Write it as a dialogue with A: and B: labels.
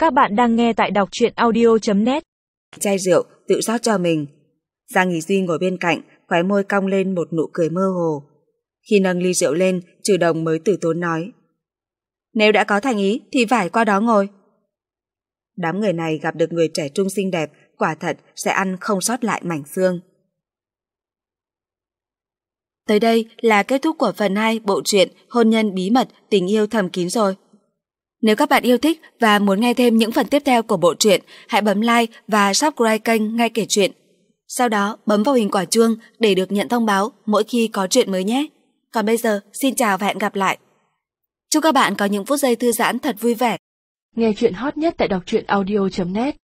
A: Các bạn đang nghe tại đọc truyện audio.net.
B: Chai rượu tự rót cho mình. Giang Nghỉ Duy ngồi bên cạnh, khóe môi cong lên một nụ cười mơ hồ. Khi nâng ly rượu lên, Trừ Đồng mới từ tốn nói: nếu đã có thành ý thì phải qua đó ngồi. Đám người này gặp được người trẻ trung xinh đẹp, quả thật sẽ ăn không sót lại mảnh xương. Tới đây là kết thúc của phần 2 bộ truyện Hôn nhân bí mật tình yêu thầm kín rồi. Nếu các bạn yêu thích và muốn nghe thêm những phần tiếp theo của bộ truyện, hãy bấm like và subscribe kênh Nghe Kể Chuyện. Sau đó bấm vào hình quả chuông để được nhận thông báo mỗi khi có chuyện mới nhé. Còn bây giờ, xin chào và hẹn gặp lại. Chúc các bạn có những phút giây thư giãn thật vui vẻ.
A: Nghe chuyện hot nhất tại đọc truyện audio.net.